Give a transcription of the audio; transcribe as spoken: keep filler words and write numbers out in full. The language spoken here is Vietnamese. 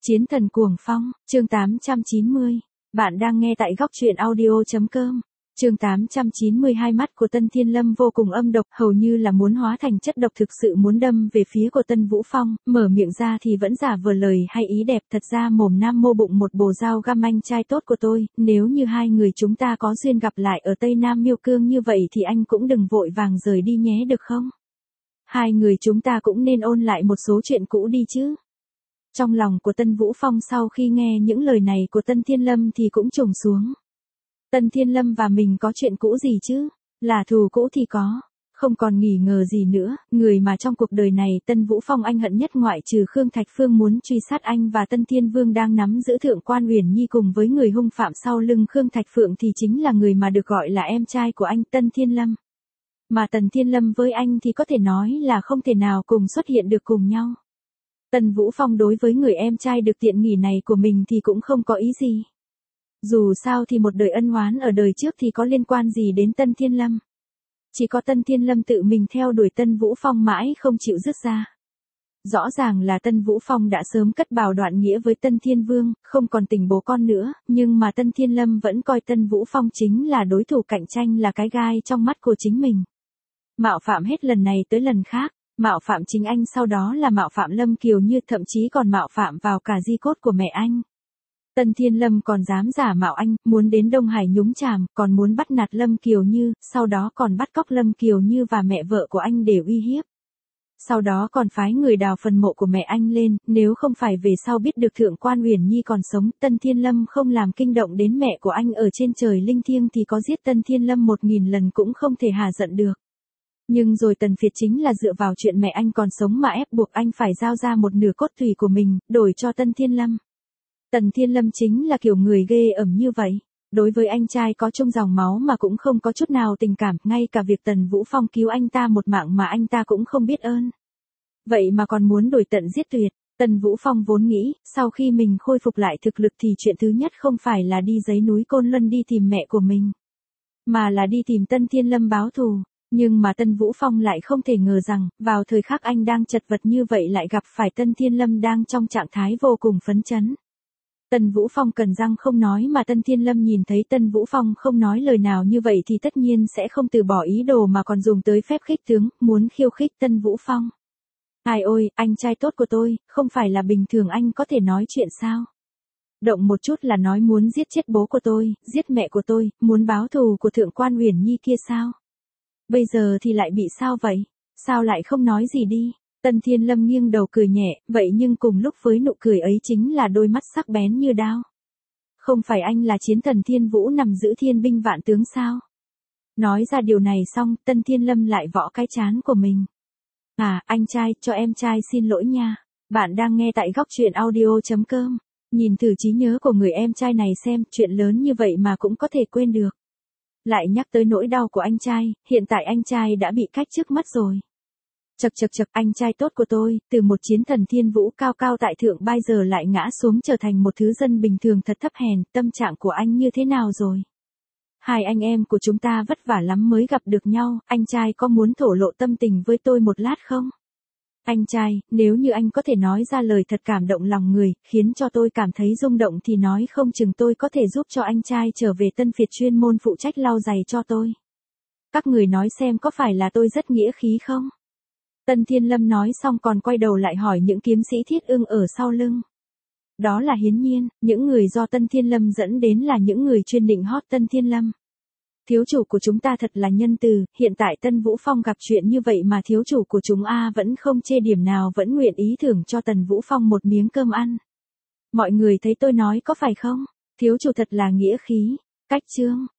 Chiến thần cuồng phong, chương tám trăm chín mươi. Bạn đang nghe tại góc truyện audio.com. Chương tám trăm chín mươi. Hai mắt của Tân Thiên Lâm vô cùng âm độc, hầu như là muốn hóa thành chất độc, thực sự muốn đâm về phía của Tân Vũ Phong, mở miệng ra thì vẫn giả vờ lời hay ý đẹp, thật ra mồm nam mô bụng một bồ dao găm anh trai tốt của tôi, nếu như hai người chúng ta có duyên gặp lại ở Tây Nam Miêu Cương như vậy thì anh cũng đừng vội vàng rời đi nhé được không? Hai người chúng ta cũng nên ôn lại một số chuyện cũ đi chứ. Trong lòng của Tân Vũ Phong sau khi nghe những lời này của Tân Thiên Lâm thì cũng trùng xuống. Tân Thiên Lâm và mình có chuyện cũ gì chứ? Là thù cũ thì có. Không còn nghi ngờ gì nữa, người mà trong cuộc đời này Tân Vũ Phong anh hận nhất ngoại trừ Khương Thạch Phương muốn truy sát anh và Tân Thiên Vương đang nắm giữ Thượng Quan Uyển Nhi cùng với người hung phạm sau lưng Khương Thạch Phượng thì chính là người mà được gọi là em trai của anh Tân Thiên Lâm. Mà Tần Thiên Lâm với anh thì có thể nói là không thể nào cùng xuất hiện được cùng nhau. Tân Vũ Phong đối với người em trai được tiện nghỉ này của mình thì cũng không có ý gì. Dù sao thì một đời ân oán ở đời trước thì có liên quan gì đến Tân Thiên Lâm. Chỉ có Tân Thiên Lâm tự mình theo đuổi Tân Vũ Phong mãi không chịu dứt ra. Rõ ràng là Tân Vũ Phong đã sớm cất bảo đoạn nghĩa với Tân Thiên Vương, không còn tình bố con nữa, nhưng mà Tân Thiên Lâm vẫn coi Tân Vũ Phong chính là đối thủ cạnh tranh, là cái gai trong mắt của chính mình. Mạo phạm hết lần này tới lần khác. Mạo phạm chính anh, sau đó là mạo phạm Lâm Kiều Như, thậm chí còn mạo phạm vào cả di cốt của mẹ anh. Tân Thiên Lâm còn dám giả mạo anh, muốn đến Đông Hải nhúng chàm, còn muốn bắt nạt Lâm Kiều Như, sau đó còn bắt cóc Lâm Kiều Như và mẹ vợ của anh để uy hiếp. Sau đó còn phái người đào phần mộ của mẹ anh lên, nếu không phải về sau biết được Thượng Quan Uyển Nhi còn sống, Tân Thiên Lâm không làm kinh động đến mẹ của anh ở trên trời linh thiêng thì có giết Tân Thiên Lâm một nghìn lần cũng không thể hà giận được. Nhưng rồi Tần Việt chính là dựa vào chuyện mẹ anh còn sống mà ép buộc anh phải giao ra một nửa cốt tủy của mình, đổi cho Tân Thiên Lâm. Tần Thiên Lâm chính là kiểu người ghê ẩm như vậy. Đối với anh trai có chung dòng máu mà cũng không có chút nào tình cảm, ngay cả việc Tần Vũ Phong cứu anh ta một mạng mà anh ta cũng không biết ơn. Vậy mà còn muốn đổi tận giết tuyệt. Tần Vũ Phong vốn nghĩ, sau khi mình khôi phục lại thực lực thì chuyện thứ nhất không phải là đi giấy núi Côn Luân đi tìm mẹ của mình, mà là đi tìm Tân Thiên Lâm báo thù. Nhưng mà Tân Vũ Phong lại không thể ngờ rằng, vào thời khắc anh đang chật vật như vậy lại gặp phải Tân Thiên Lâm đang trong trạng thái vô cùng phấn chấn. Tân Vũ Phong cần răng không nói, mà Tân Thiên Lâm nhìn thấy Tân Vũ Phong không nói lời nào như vậy thì tất nhiên sẽ không từ bỏ ý đồ mà còn dùng tới phép khích tướng, muốn khiêu khích Tân Vũ Phong. Ai ôi, anh trai tốt của tôi, không phải là bình thường anh có thể nói chuyện sao? Động một chút là nói muốn giết chết bố của tôi, giết mẹ của tôi, muốn báo thù của Thượng Quan Uyển Nhi kia sao? Bây giờ thì lại bị sao vậy? Sao lại không nói gì đi? Tân Thiên Lâm nghiêng đầu cười nhẹ, vậy nhưng cùng lúc với nụ cười ấy chính là đôi mắt sắc bén như đao. Không phải anh là chiến thần Thiên Vũ nằm giữ thiên binh vạn tướng sao? Nói ra điều này xong, Tân Thiên Lâm lại võ cái trán của mình. À, anh trai, cho em trai xin lỗi nha. Bạn đang nghe tại góc truyện audio.com. Nhìn thử trí nhớ của người em trai này xem, chuyện lớn như vậy mà cũng có thể quên được. Lại nhắc tới nỗi đau của anh trai, hiện tại anh trai đã bị cách trước mắt rồi. Chật chật chật, anh trai tốt của tôi, từ một chiến thần Thiên Vũ cao cao tại thượng bây giờ lại ngã xuống trở thành một thứ dân bình thường thật thấp hèn, tâm trạng của anh như thế nào rồi? Hai anh em của chúng ta vất vả lắm mới gặp được nhau, anh trai có muốn thổ lộ tâm tình với tôi một lát không? Anh trai, nếu như anh có thể nói ra lời thật cảm động lòng người, khiến cho tôi cảm thấy rung động thì nói không chừng tôi có thể giúp cho anh trai trở về Tân Việt chuyên môn phụ trách lau giày cho tôi. Các người nói xem có phải là tôi rất nghĩa khí không? Tân Thiên Lâm nói xong còn quay đầu lại hỏi những kiếm sĩ thiết ưng ở sau lưng. Đó là hiển nhiên, những người do Tân Thiên Lâm dẫn đến là những người chuyên định hót Tân Thiên Lâm. Thiếu chủ của chúng ta thật là nhân từ, hiện tại Tân Vũ Phong gặp chuyện như vậy mà thiếu chủ của chúng a vẫn không chê điểm nào, vẫn nguyện ý thưởng cho Tần Vũ Phong một miếng cơm ăn. Mọi người thấy tôi nói có phải không? Thiếu chủ thật là nghĩa khí. Cách chương,